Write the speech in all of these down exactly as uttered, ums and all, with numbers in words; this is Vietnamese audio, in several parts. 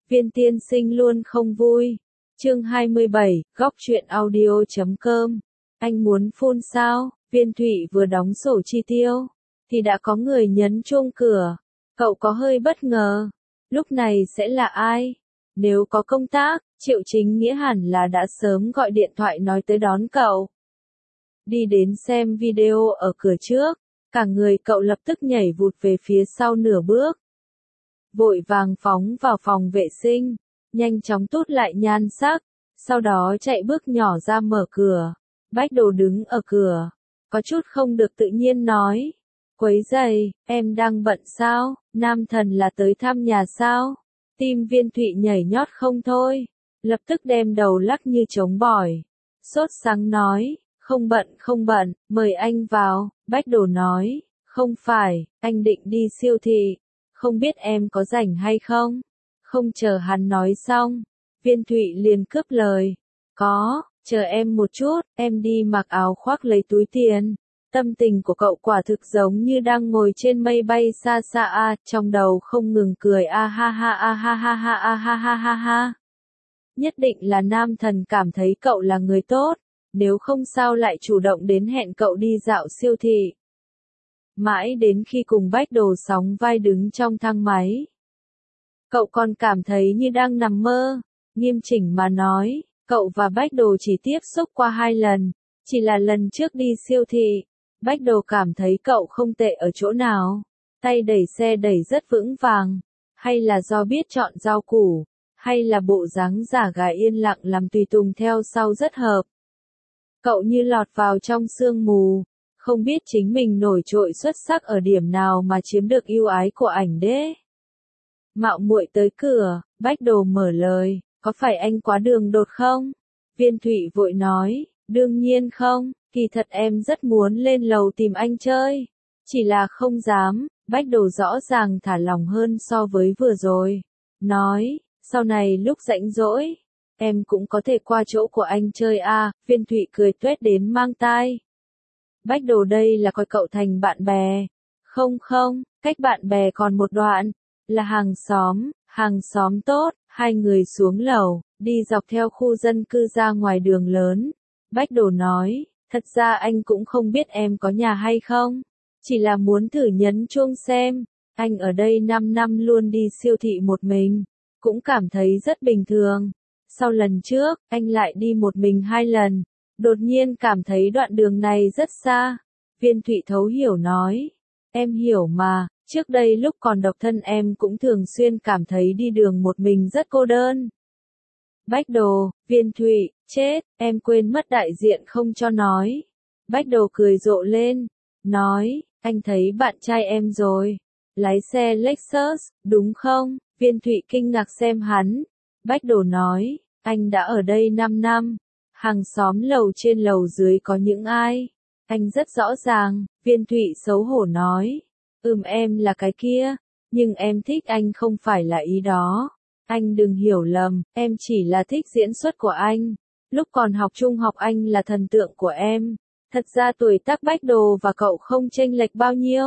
Viên tiên sinh luôn không vui. Chương hai mươi bảy, góc truyện audio chấm com. Anh muốn phun sao? Viên Thụy vừa đóng sổ chi tiêu, thì đã có người nhấn chuông cửa. Cậu có hơi bất ngờ. Lúc này sẽ là ai? Nếu có công tác, Triệu Chính Nghĩa hẳn là đã sớm gọi điện thoại nói tới đón cậu. Đi đến xem video ở cửa trước, cả người cậu lập tức nhảy vụt về phía sau nửa bước. Vội vàng phóng vào phòng vệ sinh, nhanh chóng tút lại nhan sắc, sau đó chạy bước nhỏ ra mở cửa. Bách Đồ đứng ở cửa, có chút không được tự nhiên nói. Quấy giày, em đang bận sao? Nam thần là tới thăm nhà sao? Tim Viên Thụy nhảy nhót không thôi, lập tức đem đầu lắc như trống bỏi. Sốt sắng nói, không bận không bận, mời anh vào. Bách Đồ nói, không phải, anh định đi siêu thị, không biết em có rảnh hay không? Không chờ hắn nói xong, Viên Thụy liền cướp lời, có, chờ em một chút, em đi mặc áo khoác lấy túi tiền. Tâm tình của cậu quả thực giống như đang ngồi trên mây bay xa xa a, trong đầu không ngừng cười a ha ha a ha ha ha a ha ha ha ha. Nhất định là nam thần cảm thấy cậu là người tốt, nếu không sao lại chủ động đến hẹn cậu đi dạo siêu thị. Mãi đến khi cùng Bách Đồ sóng vai đứng trong thang máy, cậu còn cảm thấy như đang nằm mơ. Nghiêm chỉnh mà nói, cậu và Bách Đồ chỉ tiếp xúc qua hai lần, chỉ là lần trước đi siêu thị. Bách Đồ cảm thấy cậu không tệ ở chỗ nào, tay đẩy xe đẩy rất vững vàng, hay là do biết chọn rau củ, hay là bộ dáng giả gà yên lặng làm tùy tùng theo sau rất hợp. Cậu như lọt vào trong sương mù, không biết chính mình nổi trội xuất sắc ở điểm nào mà chiếm được yêu ái của ảnh đế. Mạo muội tới cửa, Bách Đồ mở lời, có phải anh quá đường đột không? Viên Thụy vội nói, đương nhiên không, kỳ thật em rất muốn lên lầu tìm anh chơi, chỉ là không dám. Bách Đồ rõ ràng thả lòng hơn so với vừa rồi, nói, sau này lúc rảnh rỗi, em cũng có thể qua chỗ của anh chơi a. À. Viên Thụy cười tuét đến mang tai. Bách Đồ đây là coi cậu thành bạn bè. Không không, cách bạn bè còn một đoạn, là hàng xóm, hàng xóm tốt. Hai người xuống lầu, đi dọc theo khu dân cư ra ngoài đường lớn. Bách Đồ nói, thật ra anh cũng không biết em có nhà hay không, chỉ là muốn thử nhấn chuông xem. Anh ở đây năm năm luôn đi siêu thị một mình, cũng cảm thấy rất bình thường. Sau lần trước, anh lại đi một mình hai lần, đột nhiên cảm thấy đoạn đường này rất xa. Viên Thụy thấu hiểu nói, em hiểu mà, trước đây lúc còn độc thân em cũng thường xuyên cảm thấy đi đường một mình rất cô đơn. Bách Đồ, Viên Thụy, chết, em quên mất đại diện không cho nói. Bách Đồ cười rộ lên, nói, anh thấy bạn trai em rồi, lái xe Lexus, đúng không? Viên Thụy kinh ngạc xem hắn. Bách Đồ nói, anh đã ở đây năm năm, hàng xóm lầu trên lầu dưới có những ai? Anh rất rõ ràng. Viên Thụy xấu hổ nói, ừm em là cái kia, nhưng em thích anh không phải là ý đó. Anh đừng hiểu lầm, em chỉ là thích diễn xuất của anh. Lúc còn học trung học anh là thần tượng của em. Thật ra tuổi tác Bách Đồ và cậu không chênh lệch bao nhiêu.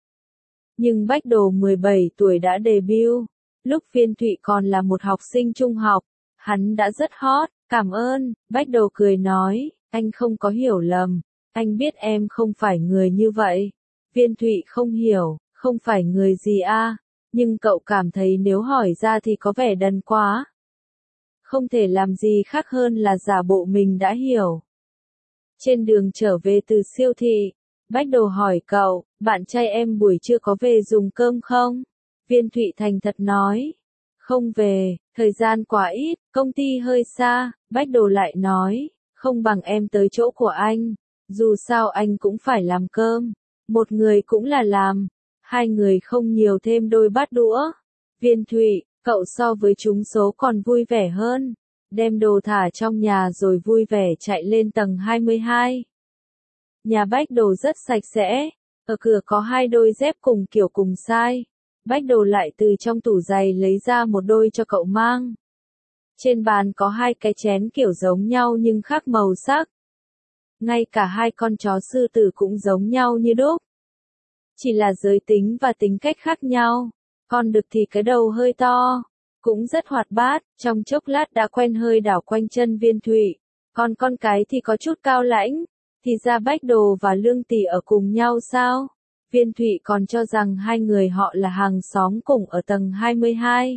Nhưng Bách Đồ mười bảy tuổi đã debut. Lúc Viên Thụy còn là một học sinh trung học, hắn đã rất hot. Cảm ơn. Bách Đồ cười nói, anh không có hiểu lầm. Anh biết em không phải người như vậy. Viên Thụy không hiểu, không phải người gì a? À? Nhưng cậu cảm thấy nếu hỏi ra thì có vẻ đần quá. Không thể làm gì khác hơn là giả bộ mình đã hiểu. Trên đường trở về từ siêu thị, Bách Đồ hỏi cậu, bạn trai em buổi trưa có về dùng cơm không? Viên Thụy thành thật nói, không về, thời gian quá ít, công ty hơi xa. Bách Đồ lại nói, không bằng em tới chỗ của anh, dù sao anh cũng phải làm cơm, một người cũng là làm, hai người không nhiều thêm đôi bát đũa. Viên Thụy, cậu so với chúng số còn vui vẻ hơn, đem đồ thả trong nhà rồi vui vẻ chạy lên tầng hai mươi hai. Nhà Bách Đồ rất sạch sẽ, ở cửa có hai đôi dép cùng kiểu cùng size. Bách Đồ lại từ trong tủ giày lấy ra một đôi cho cậu mang. Trên bàn có hai cái chén kiểu giống nhau nhưng khác màu sắc. Ngay cả hai con chó sư tử cũng giống nhau như đúc. Chỉ là giới tính và tính cách khác nhau. Con đực thì cái đầu hơi to, cũng rất hoạt bát, trong chốc lát đã quen hơi đảo quanh chân Viên Thụy. Còn con cái thì có chút cao lãnh, thì ra Bách Đồ và Lương Tỷ ở cùng nhau sao? Viên Thụy còn cho rằng hai người họ là hàng xóm cùng ở tầng hai mươi hai.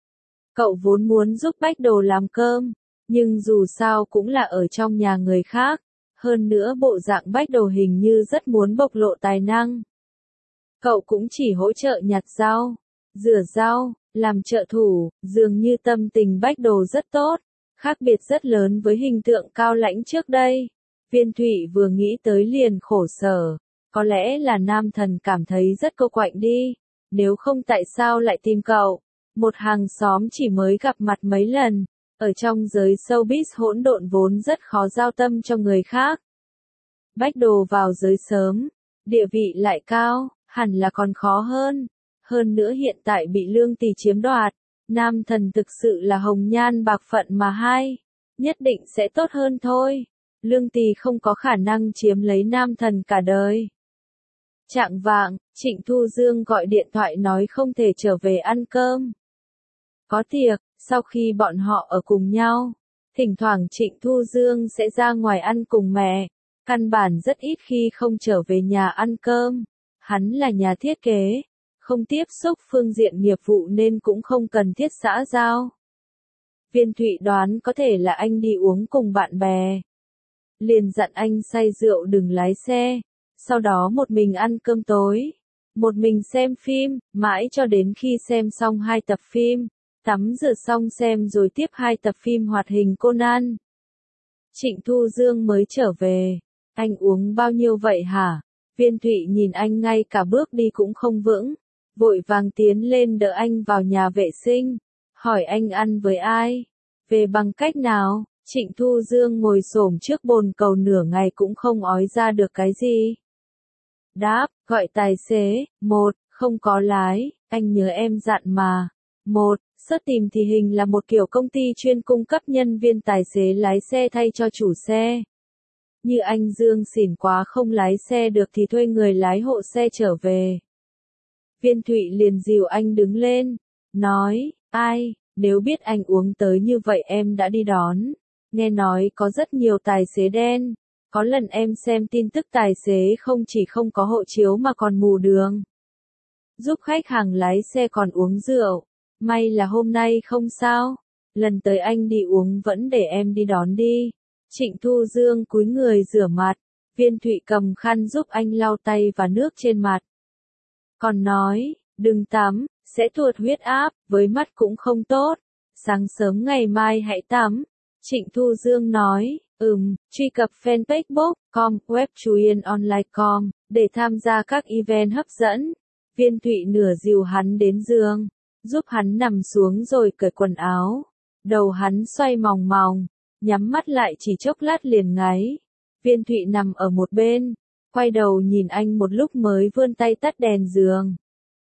Cậu vốn muốn giúp Bách Đồ làm cơm, nhưng dù sao cũng là ở trong nhà người khác, hơn nữa bộ dạng Bách Đồ hình như rất muốn bộc lộ tài năng. Cậu cũng chỉ hỗ trợ nhặt rau, rửa rau, làm trợ thủ, dường như tâm tình Bách Đồ rất tốt, khác biệt rất lớn với hình tượng cao lãnh trước đây. Viên Thụy vừa nghĩ tới liền khổ sở, có lẽ là nam thần cảm thấy rất cô quạnh đi, nếu không tại sao lại tìm cậu, một hàng xóm chỉ mới gặp mặt mấy lần, ở trong giới showbiz hỗn độn vốn rất khó giao tâm cho người khác. Bách Đồ vào giới sớm, địa vị lại cao, hẳn là còn khó hơn, hơn nữa hiện tại bị Lương Tỷ chiếm đoạt, nam thần thực sự là hồng nhan bạc phận mà hai, nhất định sẽ tốt hơn thôi. Lương Tỷ không có khả năng chiếm lấy nam thần cả đời. Chạng vạng, Trịnh Thu Dương gọi điện thoại nói không thể trở về ăn cơm. Có tiệc, sau khi bọn họ ở cùng nhau, thỉnh thoảng Trịnh Thu Dương sẽ ra ngoài ăn cùng mẹ, căn bản rất ít khi không trở về nhà ăn cơm. Hắn là nhà thiết kế, không tiếp xúc phương diện nghiệp vụ nên cũng không cần thiết xã giao. Viên Thụy đoán có thể là anh đi uống cùng bạn bè, liền dặn anh say rượu đừng lái xe, sau đó một mình ăn cơm tối, một mình xem phim, mãi cho đến khi xem xong hai tập phim, tắm rửa xong xem rồi tiếp hai tập phim hoạt hình Conan. Trịnh Thu Dương mới trở về, anh uống bao nhiêu vậy hả? Viên Thụy nhìn anh ngay cả bước đi cũng không vững, vội vàng tiến lên đỡ anh vào nhà vệ sinh, hỏi anh ăn với ai, về bằng cách nào. Trịnh Thu Dương ngồi xổm trước bồn cầu nửa ngày cũng không ói ra được cái gì. Đáp, gọi tài xế, một, không có lái, anh nhớ em dặn mà. Một, Search tìm thì hình là một kiểu công ty chuyên cung cấp nhân viên tài xế lái xe thay cho chủ xe. Như anh Dương xỉn quá không lái xe được thì thuê người lái hộ xe trở về. Viên Thụy liền dìu anh đứng lên, nói, ai, nếu biết anh uống tới như vậy em đã đi đón. Nghe nói có rất nhiều tài xế đen, có lần em xem tin tức tài xế không chỉ không có hộ chiếu mà còn mù đường. Giúp khách hàng lái xe còn uống rượu, may là hôm nay không sao, lần tới anh đi uống vẫn để em đi đón đi. Trịnh Thu Dương cúi người rửa mặt, Viên Thụy cầm khăn giúp anh lau tay và nước trên mặt. Còn nói, đừng tắm, sẽ tuột huyết áp, với mắt cũng không tốt, sáng sớm ngày mai hãy tắm. Trịnh Thu Dương nói, ừm, truy cập fanpage book chấm com, web chuyen online chấm com, để tham gia các event hấp dẫn. Viên Thụy nửa dìu hắn đến giường, giúp hắn nằm xuống rồi cởi quần áo. Đầu hắn xoay mòng mòng, nhắm mắt lại chỉ chốc lát liền ngáy. Viên Thụy nằm ở một bên, quay đầu nhìn anh một lúc mới vươn tay tắt đèn giường.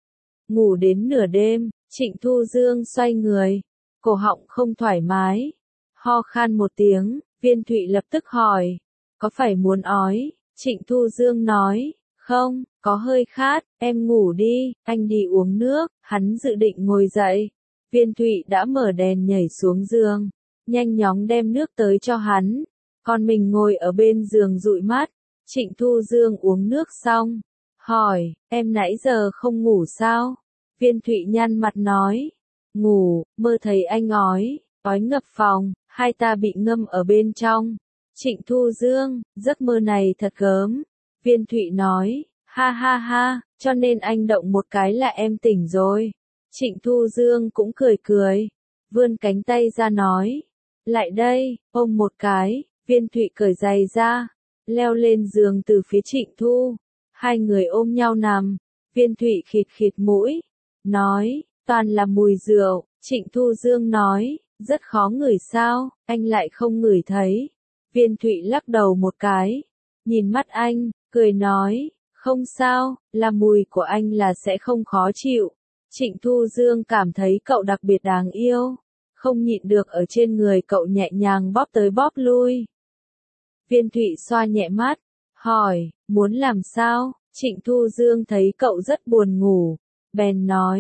Ngủ đến nửa đêm, Trịnh Thu Dương xoay người, cổ họng không thoải mái. Ho khan một tiếng, Viên Thụy lập tức hỏi, có phải muốn ói? Trịnh Thu Dương nói, không, có hơi khát, em ngủ đi, anh đi uống nước. Hắn dự định ngồi dậy. Viên Thụy đã mở đèn nhảy xuống giường, nhanh chóng đem nước tới cho hắn, còn mình ngồi ở bên giường dụi mắt. Trịnh Thu Dương uống nước xong, hỏi, em nãy giờ không ngủ sao? Viên Thụy nhăn mặt nói, ngủ, mơ thấy anh ói, ói ngập phòng, hai ta bị ngâm ở bên trong. Trịnh Thu Dương, giấc mơ này thật gớm. Viên Thụy nói, ha ha ha, cho nên anh động một cái là em tỉnh rồi. Trịnh Thu Dương cũng cười cười, vươn cánh tay ra nói, lại đây, ôm một cái. Viên Thụy cởi giày ra, leo lên giường từ phía Trịnh Thu. Hai người ôm nhau nằm, Viên Thụy khịt khịt mũi, nói, toàn là mùi rượu. Trịnh Thu Dương nói, rất khó ngửi sao, anh lại không ngửi thấy. Viên Thụy lắc đầu một cái, nhìn mắt anh, cười nói, không sao, là mùi của anh là sẽ không khó chịu. Trịnh Thu Dương cảm thấy cậu đặc biệt đáng yêu, không nhịn được ở trên người cậu nhẹ nhàng bóp tới bóp lui. Viên Thụy xoa nhẹ mắt, hỏi, muốn làm sao? Trịnh Thu Dương thấy cậu rất buồn ngủ, bèn nói,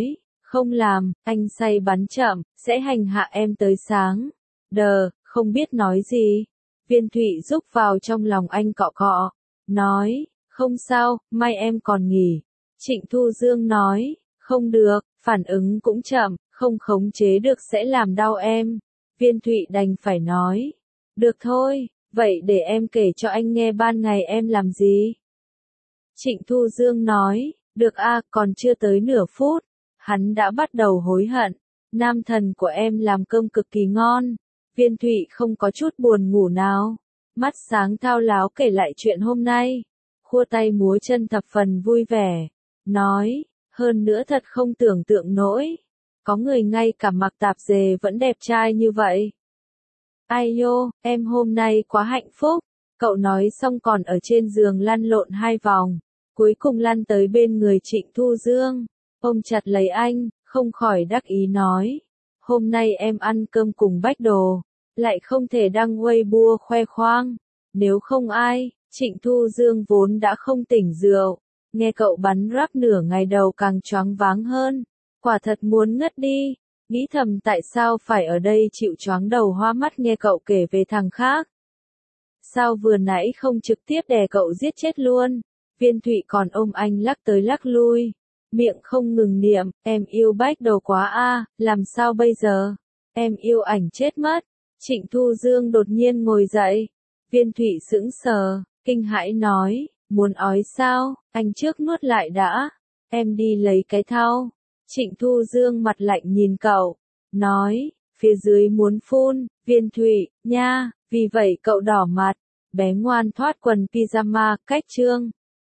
Không làm, anh say bắn chậm, sẽ hành hạ em tới sáng. Đờ, không biết nói gì. Viên Thụy rúc vào trong lòng anh cọ cọ. Nói, không sao, may em còn nghỉ. Trịnh Thu Dương nói, không được, phản ứng cũng chậm, không khống chế được sẽ làm đau em. Viên Thụy đành phải nói, được thôi, vậy để em kể cho anh nghe ban ngày em làm gì. Trịnh Thu Dương nói, được a, còn chưa tới nửa phút. Hắn đã bắt đầu hối hận. Nam thần của em làm cơm cực kỳ ngon. Viên Thụy không có chút buồn ngủ nào. Mắt sáng thao láo kể lại chuyện hôm nay. Khua tay múa chân thập phần vui vẻ. Nói, hơn nữa thật không tưởng tượng nổi. Có người ngay cả mặc tạp dề vẫn đẹp trai như vậy. Ai nhô, em hôm nay quá hạnh phúc. Cậu nói xong còn ở trên giường lăn lộn hai vòng. Cuối cùng lăn tới bên người Trịnh Thu Dương. Ôm chặt lấy anh, không khỏi đắc ý nói. Hôm nay em ăn cơm cùng Bách Đồ. Lại không thể đăng Weibo khoe khoang. Nếu không ai, Trịnh Thu Dương vốn đã không tỉnh rượu. Nghe cậu bắn rap nửa ngày đầu càng choáng váng hơn. Quả thật muốn ngất đi. Nghĩ thầm tại sao phải ở đây chịu choáng đầu hoa mắt nghe cậu kể về thằng khác. Sao vừa nãy không trực tiếp đè cậu giết chết luôn. Viên Thụy còn ôm anh lắc tới lắc lui. Miệng không ngừng niệm, em yêu Bách Đồ quá a, làm sao bây giờ? Em yêu ảnh chết mất. Trịnh Thu Dương đột nhiên ngồi dậy. Viên Thụy sững sờ, kinh hãi nói, muốn ói sao, anh trước nuốt lại đã. Em đi lấy cái thau. Trịnh Thu Dương mặt lạnh nhìn cậu, nói, phía dưới muốn phun. Viên Thụy, nha, vì vậy cậu đỏ mặt. Bé ngoan thoát quần pyjama, cách trương.